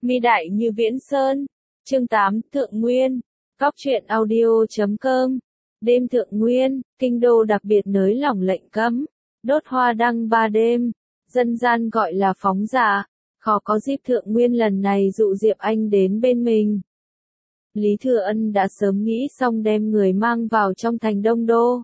Mi đại như viễn sơn. Chương 8, Thượng Nguyên. Cóc truyện audio.com. Đêm Thượng Nguyên, kinh đô đặc biệt nới lỏng lệnh cấm, đốt hoa đăng 3 đêm, dân gian gọi là phóng giả, khó có dịp Thượng Nguyên lần này dụ Diệp Anh đến bên mình. Lý Thừa Ân đã sớm nghĩ xong đem người mang vào trong thành Đông Đô.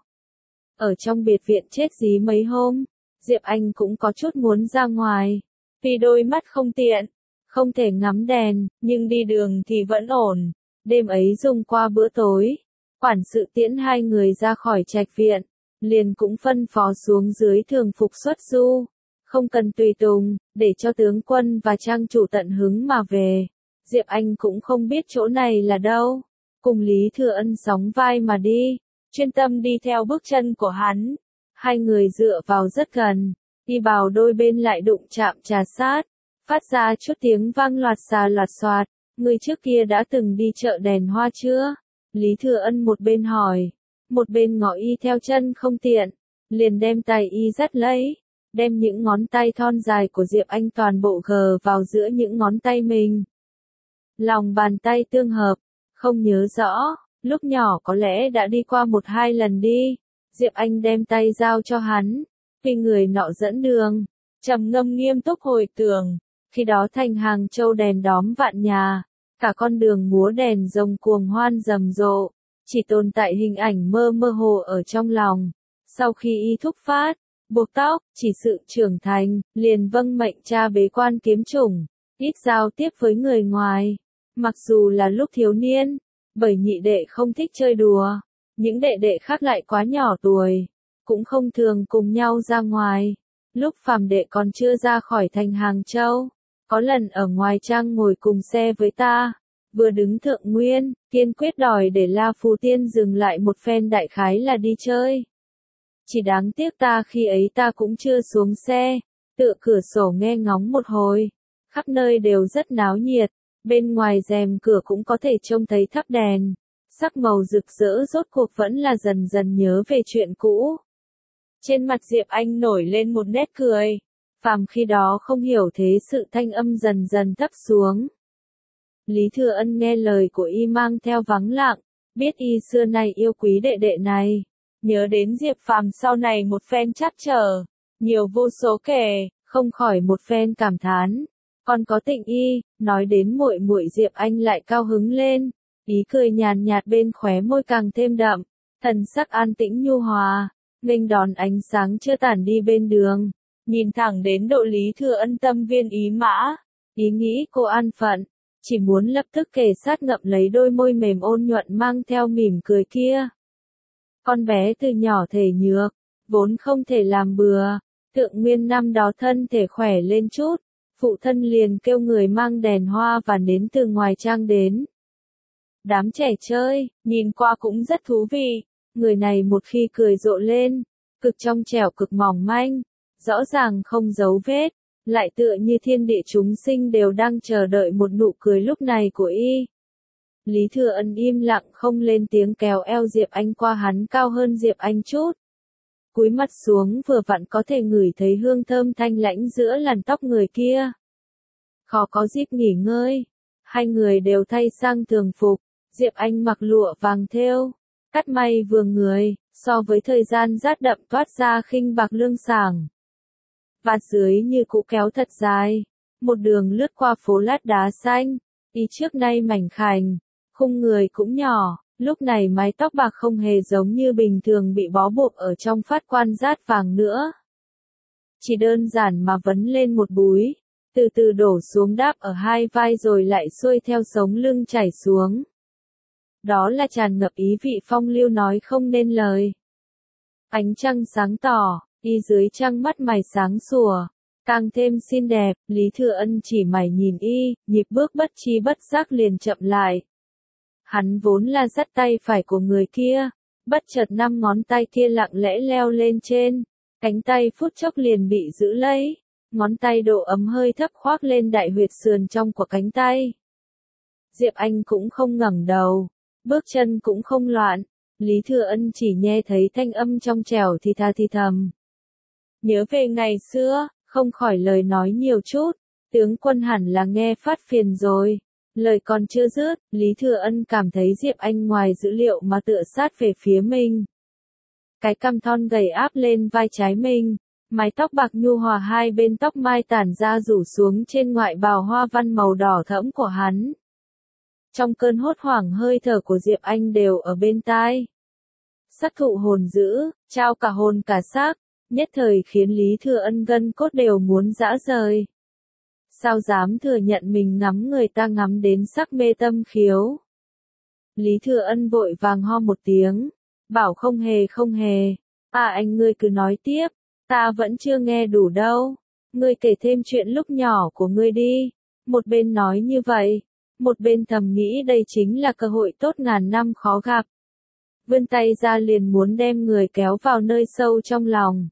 Ở trong biệt viện chết dí mấy hôm, Diệp Anh cũng có chút muốn ra ngoài, vì đôi mắt không tiện, không thể ngắm đèn, nhưng đi đường thì vẫn ổn. Đêm ấy dùng qua bữa tối, quản sự tiễn hai người ra khỏi trạch viện, liền cũng phân phó xuống dưới thường phục xuất du, không cần tùy tùng, để cho tướng quân và trang chủ tận hứng mà về. Diệp Anh cũng không biết chỗ này là đâu, cùng Lý Thừa Ân sóng vai mà đi, chuyên tâm đi theo bước chân của hắn. Hai người dựa vào rất gần, đi vào đôi bên lại đụng chạm trà sát, phát ra chút tiếng vang loạt xà loạt xoạt. Người trước kia đã từng đi chợ đèn hoa chưa? Lý Thừa Ân một bên hỏi, một bên ngỏ y theo chân không tiện, liền đem tay y dắt lấy, đem những ngón tay thon dài của Diệp Anh toàn bộ gờ vào giữa những ngón tay mình. Lòng bàn tay tương hợp, không nhớ rõ, lúc nhỏ có lẽ đã đi qua 1-2 lần đi. Diệp Anh đem tay giao cho hắn, vì người nọ dẫn đường, trầm ngâm nghiêm túc hồi tưởng, khi đó thành Hàng Châu đèn đóm vạn nhà. Cả con đường múa đèn rồng cuồng hoan rầm rộ, chỉ tồn tại hình ảnh mơ mơ hồ ở trong lòng. Sau khi y thúc phát, buộc tóc, chỉ sự trưởng thành, liền vâng mệnh cha bế quan kiếm chủng, ít giao tiếp với người ngoài. Mặc dù là lúc thiếu niên, bởi nhị đệ không thích chơi đùa, những đệ đệ khác lại quá nhỏ tuổi, cũng không thường cùng nhau ra ngoài. Lúc phàm đệ còn chưa ra khỏi thành Hàng Châu, có lần ở ngoài trang ngồi cùng xe với ta, vừa đứng Thượng Nguyên, kiên quyết đòi để La Phù Tiên dừng lại một phen đại khái là đi chơi. Chỉ đáng tiếc ta khi ấy ta cũng chưa xuống xe, tựa cửa sổ nghe ngóng một hồi, khắp nơi đều rất náo nhiệt, bên ngoài rèm cửa cũng có thể trông thấy thắp đèn, sắc màu rực rỡ rốt cuộc vẫn là dần dần nhớ về chuyện cũ. Trên mặt Diệp Anh nổi lên một nét cười. Phàm khi đó không hiểu thế sự thanh âm dần dần thấp xuống. Lý Thừa Ân nghe lời của y mang theo vắng lặng, biết y xưa nay yêu quý đệ đệ này. Nhớ đến Diệp Phàm sau này một phen trắc trở, nhiều vô số kể, không khỏi một phen cảm thán. Còn có Tịnh Y, nói đến muội muội Diệp Anh lại cao hứng lên, ý cười nhàn nhạt bên khóe môi càng thêm đậm, thần sắc an tĩnh nhu hòa, nghênh đón ánh sáng chưa tản đi bên đường. Nhìn thẳng đến độ Lý Thừa Ân tâm viên ý mã, ý nghĩ cô an phận, chỉ muốn lập tức kề sát ngậm lấy đôi môi mềm ôn nhuận mang theo mỉm cười kia. Con bé từ nhỏ thể nhược, vốn không thể làm bừa, Thượng Nguyên năm đó thân thể khỏe lên chút, phụ thân liền kêu người mang đèn hoa và nến từ ngoài trang đến. Đám trẻ chơi, nhìn qua cũng rất thú vị, người này một khi cười rộ lên, cực trong trẻo cực mỏng manh. Rõ ràng không giấu vết, lại tựa như thiên địa chúng sinh đều đang chờ đợi một nụ cười lúc này của y. Lý Thừa Ân im lặng không lên tiếng kéo eo Diệp Anh qua hắn cao hơn Diệp Anh chút. Cúi mặt xuống vừa vặn có thể ngửi thấy hương thơm thanh lãnh giữa làn tóc người kia. Khó có dịp nghỉ ngơi, hai người đều thay sang thường phục, Diệp Anh mặc lụa vàng thêu, cắt may vừa người, so với thời gian rát đậm toát ra khinh bạc lương sảng. Vạt dưới như cũ kéo thật dài, một đường lướt qua phố lát đá xanh, y trước nay mảnh khảnh, khung người cũng nhỏ, lúc này mái tóc bạc không hề giống như bình thường bị bó buộc ở trong phát quan rát vàng nữa. Chỉ đơn giản mà vấn lên một búi, từ từ đổ xuống đáp ở hai vai rồi lại xuôi theo sống lưng chảy xuống. Đó là tràn ngập ý vị phong lưu nói không nên lời. Ánh trăng sáng tỏ. Y dưới trăng mắt mày sáng sủa, càng thêm xinh đẹp. Lý Thừa Ân chỉ mày nhìn y, nhịp bước bất chi bất giác liền chậm lại. Hắn vốn là dắt tay phải của người kia, bất chợt 5 ngón tay kia lặng lẽ leo lên trên, cánh tay phút chốc liền bị giữ lấy, ngón tay độ ấm hơi thấp khoác lên đại huyệt sườn trong của cánh tay. Diệp Anh cũng không ngẩng đầu, bước chân cũng không loạn, Lý Thừa Ân chỉ nghe thấy thanh âm trong trẻo thì tha thì thầm. Nhớ về ngày xưa, không khỏi lời nói nhiều chút, Tướng quân hẳn là nghe phát phiền rồi. Lời còn chưa dứt, Lý Thừa Ân cảm thấy Diệp Anh ngoài dữ liệu mà tựa sát về phía mình. Cái cằm thon gầy áp lên vai trái mình, mái tóc bạc nhu hòa hai bên tóc mai tản ra rủ xuống trên ngoại bào hoa văn màu đỏ thẫm của hắn. Trong cơn hốt hoảng hơi thở của Diệp Anh đều ở bên tai. Sắc thụ hồn dữ, trao cả hồn cả xác, nhất thời khiến Lý Thừa Ân gân cốt đều muốn giã rời. Sao dám thừa nhận mình ngắm người ta ngắm đến sắc mê tâm khiếu. Lý Thừa Ân vội vàng ho một tiếng, bảo không hề. À anh ngươi cứ nói tiếp, ta vẫn chưa nghe đủ đâu. Ngươi kể thêm chuyện lúc nhỏ của ngươi đi. Một bên nói như vậy, một bên thầm nghĩ đây chính là cơ hội tốt ngàn năm khó gặp. Vươn tay ra liền muốn đem người kéo vào nơi sâu trong lòng.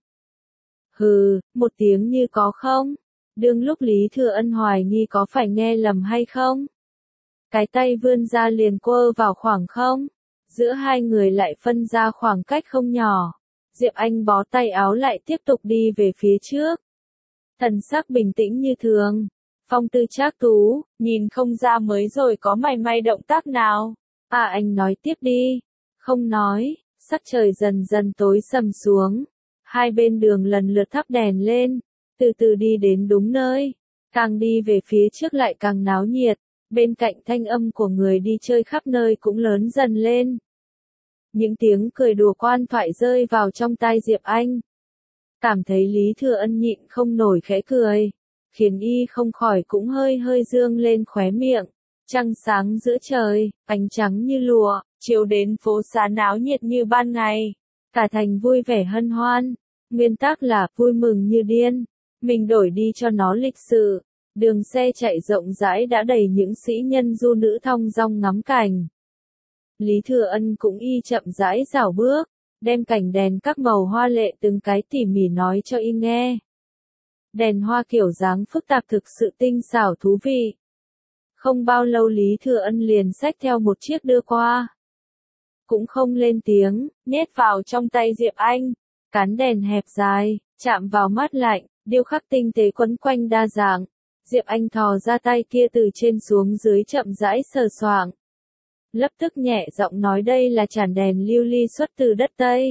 Hừ, một tiếng như có không? Đương lúc Lý Thừa Ân hoài nghi có phải nghe lầm hay không? Cái tay vươn ra liền quơ vào khoảng không. Giữa hai người lại phân ra khoảng cách không nhỏ. Diệp Anh bó tay áo lại tiếp tục đi về phía trước. Thần sắc bình tĩnh như thường. Phong tư trác tú, nhìn không ra mới rồi có mảy may động tác nào. À anh nói tiếp đi. Không nói, sắc trời dần dần tối sầm xuống. Hai bên đường lần lượt thắp đèn lên. Từ từ đi đến đúng nơi. Càng đi về phía trước lại càng náo nhiệt. Bên cạnh thanh âm của người đi chơi khắp nơi cũng lớn dần lên. Những tiếng cười đùa quan thoại rơi vào trong tai Diệp Anh. Cảm thấy Lý Thừa Ân nhịn không nổi khẽ cười. Khiến y không khỏi cũng hơi dương lên khóe miệng. Trăng sáng giữa trời, ánh trắng như lụa, chiếu đến phố xá náo nhiệt như ban ngày. Cả thành vui vẻ hân hoan. Nguyên tắc là vui mừng như điên. Mình đổi đi cho nó lịch sự. Đường xe chạy rộng rãi đã đầy những sĩ nhân du nữ thong dong ngắm cảnh. Lý Thừa Ân cũng y chậm rãi rảo bước, đem cảnh đèn các màu hoa lệ từng cái tỉ mỉ nói cho y nghe. Đèn hoa kiểu dáng phức tạp thực sự tinh xảo thú vị. Không bao lâu Lý Thừa Ân liền xách theo một chiếc đưa qua. Cũng không lên tiếng, nhét vào trong tay Diệp Anh. Cán đèn hẹp dài, chạm vào mắt lạnh, điêu khắc tinh tế quấn quanh đa dạng. Diệp Anh thò ra tay kia từ trên xuống dưới chậm rãi sờ soạng. Lập tức nhẹ giọng nói đây là chản đèn lưu ly xuất từ đất Tây.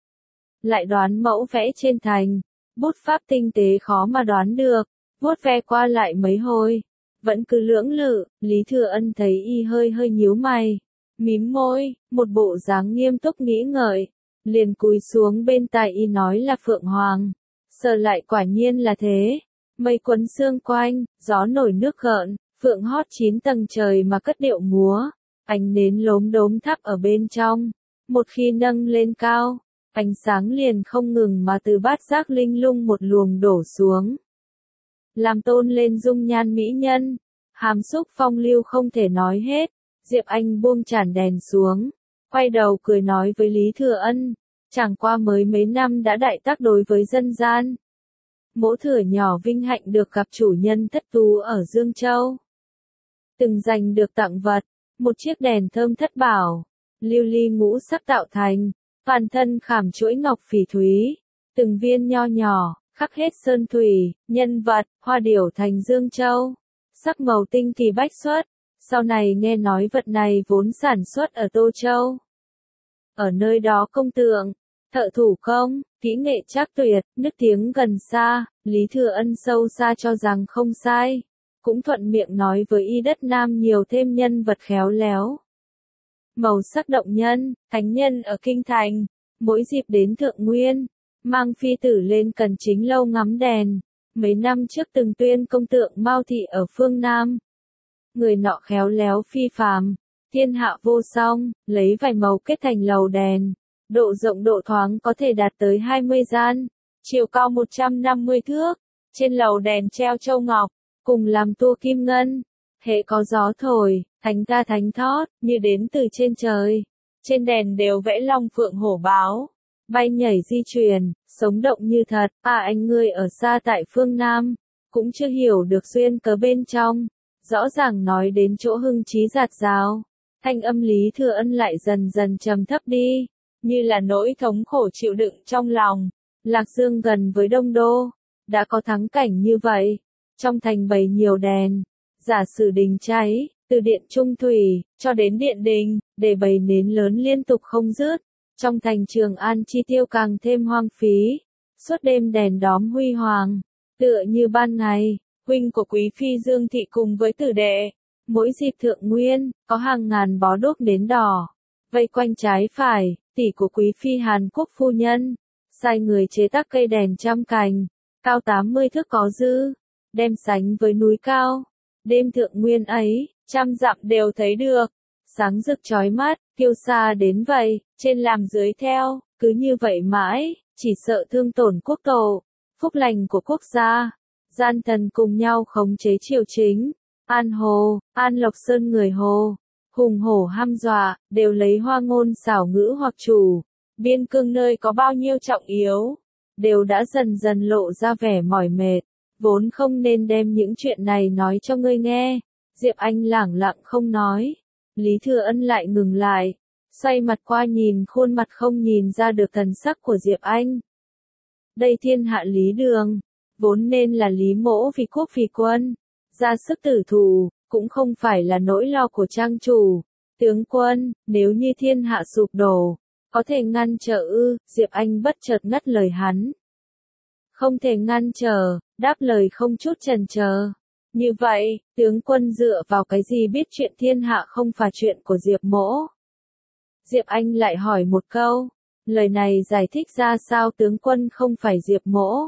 Lại đoán mẫu vẽ trên thành, bút pháp tinh tế khó mà đoán được, vuốt ve qua lại mấy hồi, vẫn cứ lưỡng lự. Lý Thừa Ân thấy y hơi nhíu mày, mím môi, một bộ dáng nghiêm túc nghĩ ngợi, liền cúi xuống bên tai y nói là Phượng Hoàng. Sờ lại quả nhiên là thế. Mây quấn sương quanh, gió nổi nước gợn, phượng hót 9 tầng trời mà cất điệu múa, ánh nến lốm đốm thắp ở bên trong. Một khi nâng lên cao, ánh sáng liền không ngừng mà từ bát giác linh lung một luồng đổ xuống. Làm tôn lên dung nhan mỹ nhân, hàm xúc phong lưu không thể nói hết. Diệp Anh buông chản đèn xuống, quay đầu cười nói với Lý Thừa Ân, chẳng qua mới mấy năm đã đại tác đối với dân gian. Mỗ thửa nhỏ vinh hạnh được gặp chủ nhân thất tú ở Dương Châu. Từng giành được tặng vật, một chiếc đèn thơm thất bảo, lưu ly ngũ sắc tạo thành, toàn thân khảm chuỗi ngọc phỉ thúy, từng viên nho nhỏ, khắc hết sơn thủy, nhân vật, hoa điểu thành Dương Châu, sắc màu tinh kỳ bách xuất. Sau này nghe nói vật này vốn sản xuất ở Tô Châu. Ở nơi đó công tượng, thợ thủ công, kỹ nghệ trác tuyệt, nức tiếng gần xa. Lý Thừa Ân sâu xa cho rằng không sai, cũng thuận miệng nói với y đất Nam nhiều thêm nhân vật khéo léo. Màu sắc động nhân, thánh nhân ở kinh thành, mỗi dịp đến Thượng Nguyên, mang phi tử lên Cần Chính lâu ngắm đèn. Mấy năm trước từng tuyên công tượng Mao Thị ở phương Nam. Người nọ khéo léo phi phàm, thiên hạ vô song, lấy vài màu kết thành lầu đèn. Độ rộng độ thoáng có thể đạt tới 20 gian, chiều cao 150 thước, trên lầu đèn treo châu ngọc, cùng làm tua kim ngân. Hễ có gió thổi, thánh ca thánh thót, như đến từ trên trời. Trên đèn đều vẽ long phượng hổ báo, bay nhảy di chuyển, sống động như thật. À anh ngươi ở xa tại phương Nam, cũng chưa hiểu được duyên cớ bên trong. Rõ ràng nói đến chỗ hưng trí giạt rào, thanh âm Lý Thừa Ân lại dần dần trầm thấp đi. Như là nỗi thống khổ chịu đựng trong lòng. Lạc Dương gần với Đông Đô, đã có thắng cảnh như vậy. Trong thành bày nhiều đèn, giả sử đình cháy, từ điện trung thủy, cho đến điện đình, để bày nến lớn liên tục không dứt. Trong thành Trường An chi tiêu càng thêm hoang phí, suốt đêm đèn đóm huy hoàng, tựa như ban ngày. Huynh của Quý Phi Dương Thị cùng với tử đệ, mỗi dịp thượng nguyên, có hàng ngàn bó đuốc nến đỏ, vây quanh trái phải. Tỷ của Quý Phi Hàn Quốc phu nhân, sai người chế tác cây đèn trăm cành, cao 80 thước có dư, đem sánh với núi cao. Đêm thượng nguyên ấy, trăm dặm đều thấy được, sáng rực chói mắt, kiêu sa đến vậy, trên làm dưới theo, cứ như vậy mãi, chỉ sợ thương tổn quốc tổ, phúc lành của quốc gia. Gian thần cùng nhau khống chế triều chính, An Hồ, An Lộc Sơn người Hồ, hùng hổ hăm dọa, đều lấy hoa ngôn xảo ngữ hoặc chủ. Biên cương nơi có bao nhiêu trọng yếu, đều đã dần dần lộ ra vẻ mỏi mệt, vốn không nên đem những chuyện này nói cho ngươi nghe. Diệp Anh lẳng lặng không nói, Lý Thừa Ân lại ngừng lại, xoay mặt qua nhìn khuôn mặt không nhìn ra được thần sắc của Diệp Anh. Đây thiên hạ Lý Đường, vốn nên là Lý Mỗ vì quốc vì quân, ra sức tử thủ, cũng không phải là nỗi lo của trang chủ. Tướng quân, nếu như thiên hạ sụp đổ, có thể ngăn trở ư? Diệp Anh bất chợt ngắt lời hắn. Không thể ngăn trở, đáp lời không chút chần chờ. Như vậy, tướng quân dựa vào cái gì biết chuyện thiên hạ không phải chuyện của Diệp Mỗ? Diệp Anh lại hỏi một câu, lời này giải thích ra sao tướng quân không phải Diệp Mỗ?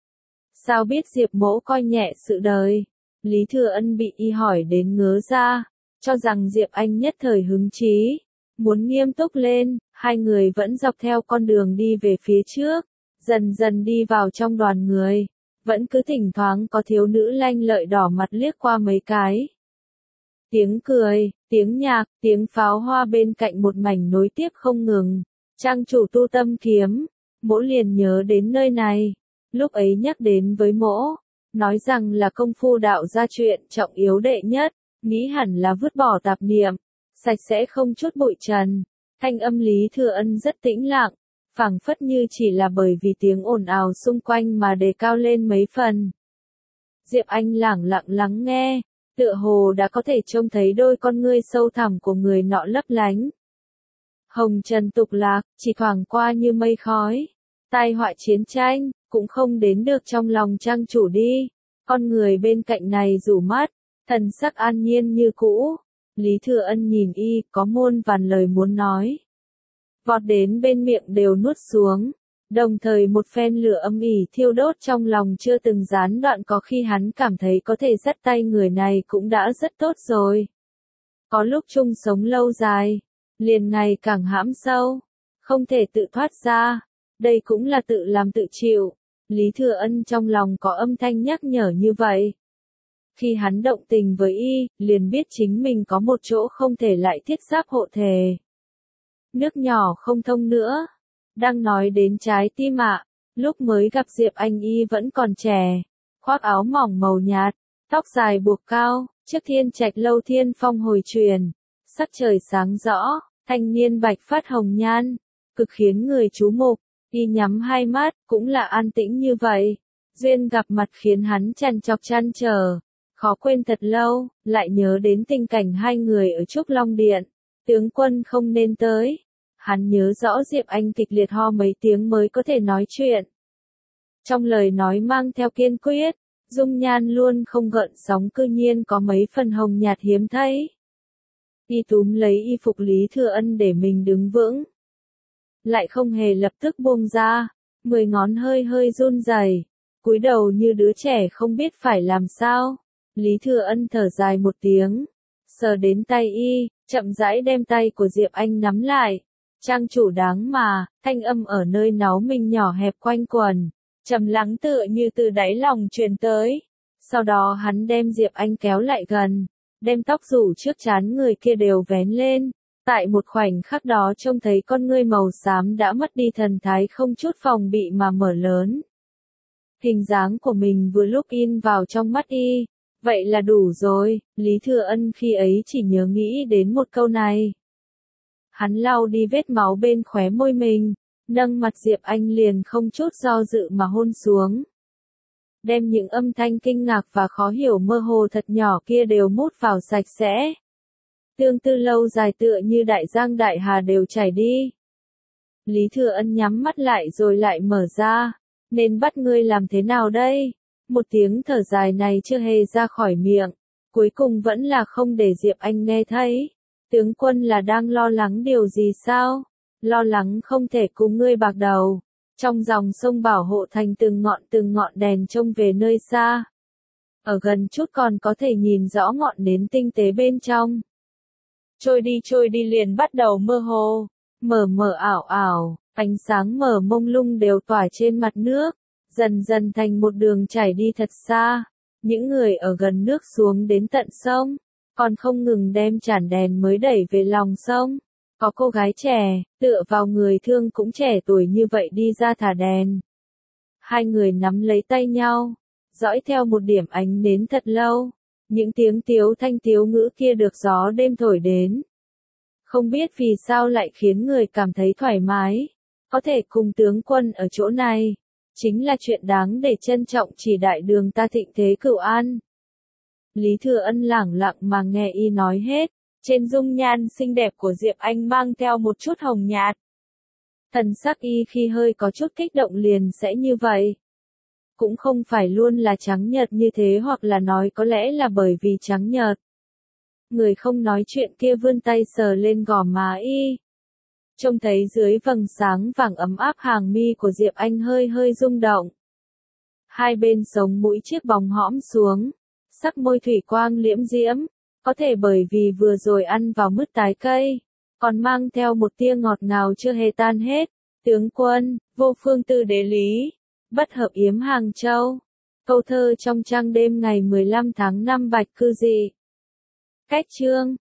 Sao biết Diệp Mỗ coi nhẹ sự đời? Lý Thừa Ân bị y hỏi đến ngớ ra, cho rằng Diệp Anh nhất thời hứng chí, muốn nghiêm túc lên. Hai người vẫn dọc theo con đường đi về phía trước, dần dần đi vào trong đoàn người, vẫn cứ thỉnh thoảng có thiếu nữ lanh lợi đỏ mặt liếc qua mấy cái. Tiếng cười, tiếng nhạc, tiếng pháo hoa bên cạnh một mảnh nối tiếp không ngừng. Trang chủ Tu Tâm Kiếm, Mỗ liền nhớ đến nơi này. Lúc ấy nhắc đến với Mỗ, nói rằng là công phu đạo gia chuyện trọng yếu đệ nhất, nghĩ hẳn là vứt bỏ tạp niệm, sạch sẽ không chút bụi trần. Thanh âm Lý Thừa Ân rất tĩnh lặng, phảng phất như chỉ là bởi vì tiếng ồn ào xung quanh mà đề cao lên mấy phần. Diệp Anh lẳng lặng lắng nghe, tựa hồ đã có thể trông thấy đôi con ngươi sâu thẳm của người nọ lấp lánh. Hồng trần tục lạc, chỉ thoảng qua như mây khói. Tai họa chiến tranh, cũng không đến được trong lòng trang chủ đi. Con người bên cạnh này rủ mắt, thần sắc an nhiên như cũ. Lý Thừa Ân nhìn y, có muôn vàn lời muốn nói. Vọt đến bên miệng đều nuốt xuống. Đồng thời một phen lửa âm ỉ thiêu đốt trong lòng chưa từng gián đoạn, có khi hắn cảm thấy có thể dắt tay người này cũng đã rất tốt rồi. Có lúc chung sống lâu dài, liền ngày càng hãm sâu, không thể tự thoát ra. Đây cũng là tự làm tự chịu. Lý Thừa Ân trong lòng có âm thanh nhắc nhở như vậy. Khi hắn động tình với y, liền biết chính mình có một chỗ không thể lại thiết giáp hộ thề. Nước nhỏ không thông nữa. Đang nói đến trái tim ạ, lúc mới gặp Diệp Anh y vẫn còn trẻ, khoác áo mỏng màu nhạt, tóc dài buộc cao, chiếc thiên trạch lâu thiên phong hồi truyền, sắc trời sáng rõ, thanh niên bạch phát hồng nhan, cực khiến người chú mục. Y nhắm hai mắt, cũng là an tĩnh như vậy. Duyên gặp mặt khiến hắn trằn trọc trăn trở, khó quên thật lâu, lại nhớ đến tình cảnh hai người ở Trúc Long Điện. Tướng quân không nên tới. Hắn nhớ rõ Diệp Anh kịch liệt ho mấy tiếng mới có thể nói chuyện. Trong lời nói mang theo kiên quyết, dung nhan luôn không gợn sóng, cư nhiên có mấy phần hồng nhạt hiếm thấy. Y túm lấy y phục Lý Thừa Ân để mình đứng vững, lại không hề lập tức buông ra, 10 ngón hơi hơi run rẩy, cúi đầu như đứa trẻ không biết phải làm sao. Lý Thừa Ân thở dài một tiếng, sờ đến tay y, chậm rãi đem tay của Diệp Anh nắm lại. Trang chủ đáng mà, thanh âm ở nơi náu mình nhỏ hẹp quanh quần, trầm lắng tựa như từ đáy lòng truyền tới. Sau đó hắn đem Diệp Anh kéo lại gần, đem tóc rủ trước trán người kia đều vén lên. Tại một khoảnh khắc đó trông thấy con ngươi màu xám đã mất đi thần thái không chút phòng bị mà mở lớn. Hình dáng của mình vừa lúc in vào trong mắt y, vậy là đủ rồi. Lý Thừa Ân khi ấy chỉ nhớ nghĩ đến một câu này. Hắn lau đi vết máu bên khóe môi mình, nâng mặt Diệp Anh liền không chút do dự mà hôn xuống. đem những âm thanh kinh ngạc và khó hiểu mơ hồ thật nhỏ kia đều mút vào sạch sẽ. Tương tư lâu dài tựa như đại giang đại hà đều chảy đi. Lý Thừa Ân nhắm mắt lại rồi lại mở ra. Nên bắt ngươi làm thế nào đây? Một tiếng thở dài này chưa hề ra khỏi miệng. Cuối cùng vẫn là không để Diệp Anh nghe thấy. Tướng quân là đang lo lắng điều gì sao? Lo lắng không thể cùng ngươi bạc đầu. Trong dòng sông bảo hộ thành từng ngọn đèn trông về nơi xa. Ở gần chút còn có thể nhìn rõ ngọn nến tinh tế bên trong. Trôi đi liền bắt đầu mơ hồ, mờ mờ ảo ảo, ánh sáng mờ mông lung đều tỏa trên mặt nước, dần dần thành một đường chảy đi thật xa. Những người ở gần nước xuống đến tận sông, còn không ngừng đem chản đèn mới đẩy về lòng sông. Có cô gái trẻ, tựa vào người thương cũng trẻ tuổi như vậy đi ra thả đèn. Hai người nắm lấy tay nhau, dõi theo một điểm ánh nến thật lâu. Những tiếng tiếu thanh tiếu ngữ kia được gió đêm thổi đến. Không biết vì sao lại khiến người cảm thấy thoải mái. Có thể cùng tướng quân ở chỗ này, chính là chuyện đáng để trân trọng chỉ đại đường ta thịnh thế cửu an. Lý Thừa Ân lẳng lặng mà nghe y nói hết. Trên dung nhan xinh đẹp của Diệp Anh mang theo một chút hồng nhạt. Thần sắc y khi hơi có chút kích động liền sẽ như vậy. Cũng không phải luôn là trắng nhợt như thế hoặc là nói có lẽ là bởi vì trắng nhợt. Người không nói chuyện kia vươn tay sờ lên gò má y. Trông thấy dưới vầng sáng vàng ấm áp hàng mi của Diệp Anh hơi hơi rung động. Hai bên sống mũi chiếc bóng hõm xuống. Sắc môi thủy quang liễm diễm. Có thể bởi vì vừa rồi ăn vào mứt tái cây. Còn mang theo một tia ngọt ngào chưa hề tan hết. Tướng quân, vô phương tư đế lý. Bất hợp yếm Hàng Châu. Câu thơ trong trang đêm ngày 15 tháng 5 Bạch Cư Dị. Cách chương